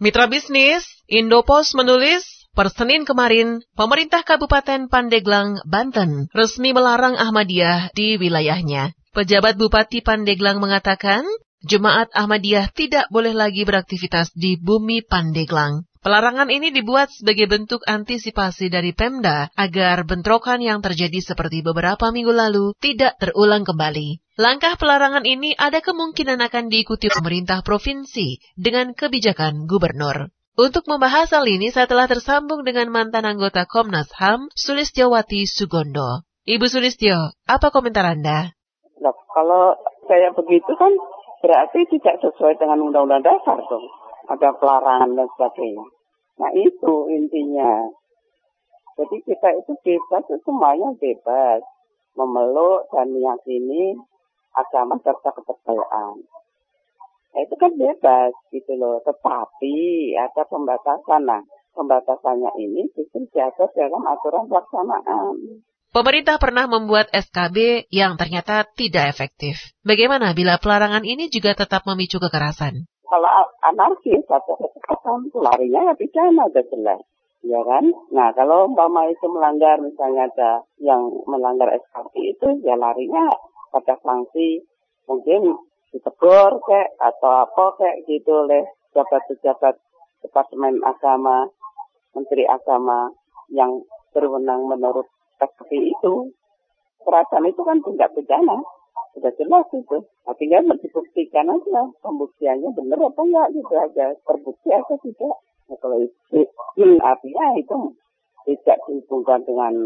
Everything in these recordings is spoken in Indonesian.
Mitra bisnis, Indopos menulis, per Senin kemarin, pemerintah Kabupaten Pandeglang, Banten, resmi melarang Ahmadiyah di wilayahnya. Pejabat Bupati Pandeglang mengatakan, Jemaat Ahmadiyah tidak boleh lagi beraktivitas di bumi Pandeglang. Pelarangan ini dibuat sebagai bentuk antisipasi dari Pemda agar bentrokan yang terjadi seperti beberapa minggu lalu tidak terulang kembali. Langkah pelarangan ini ada kemungkinan akan diikuti pemerintah provinsi dengan kebijakan gubernur. Untuk membahas hal ini, saya telah tersambung dengan mantan anggota Komnas HAM, Sulistyowati Sugondo. Ibu Sulistyo, apa komentar Anda? Loh, kalau kayak begitu kan berarti tidak sesuai dengan undang-undang dasar dong. Ada pelarangan dan sebagainya. Nah itu intinya. Jadi kita itu bebas, semuanya bebas. Memeluk dan meyakini agama serta kepercayaan. Nah, itu kan bebas gitu loh. Tetapi ada pembatasan. Nah, pembatasannya ini justru diatur dalam aturan pelaksanaan. Pemerintah pernah membuat SKB yang ternyata tidak efektif. Bagaimana bila pelarangan ini juga tetap memicu kekerasan? Kalau anarkis atau kekerasan, larinya ya pidana, udah jelas. Ya kan? Nah, kalau umpama itu melanggar, misalnya ada yang melanggar SKB itu, ya larinya pada sanksi. Mungkin ditegur kayak, atau apa kayak gitu oleh pejabat-pejabat Departemen Agama, Menteri Agama yang berwenang menurut SKB itu. Kekerasan itu kan tindak pidana. Sudah jelas itu. Artinya dibuktikan aja. Pembuktiannya benar apa enggak gitu aja. Terbukti atau tidak. Nah, kalau itu artinya itu tidak dihubungkan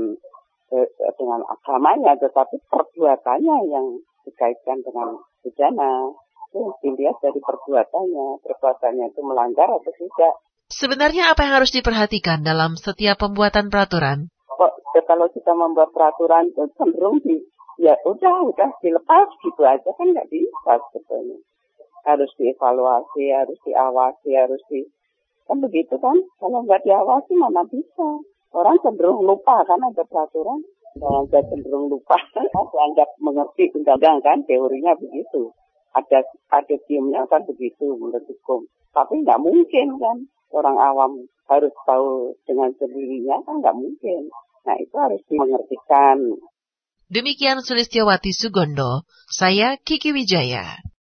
dengan agamanya. Tetapi perbuatannya yang dikaitkan dengan pidana. Itu dilihat dari perbuatannya. Perbuatannya itu melanggar atau tidak. Sebenarnya apa yang harus diperhatikan dalam setiap pembuatan peraturan? Kalau kita membuat peraturan cenderung ya udah dilepas gitu aja kan nggak bisa sebetulnya. Harus dievaluasi, harus diawasi, kan begitu kan. Kalau nggak diawasi mana bisa. Orang cenderung lupa kan ada peraturan. Orang cenderung lupa kan anggap mengerti undang-undang kan, teorinya begitu. Ada diemnya kan begitu menurut hukum. Tapi nggak mungkin kan orang awam harus tahu dengan sendirinya kan nggak mungkin. Nah itu harus dimengertikan. Demikian Sulistyowati Sugondo, saya Kiki Wijaya.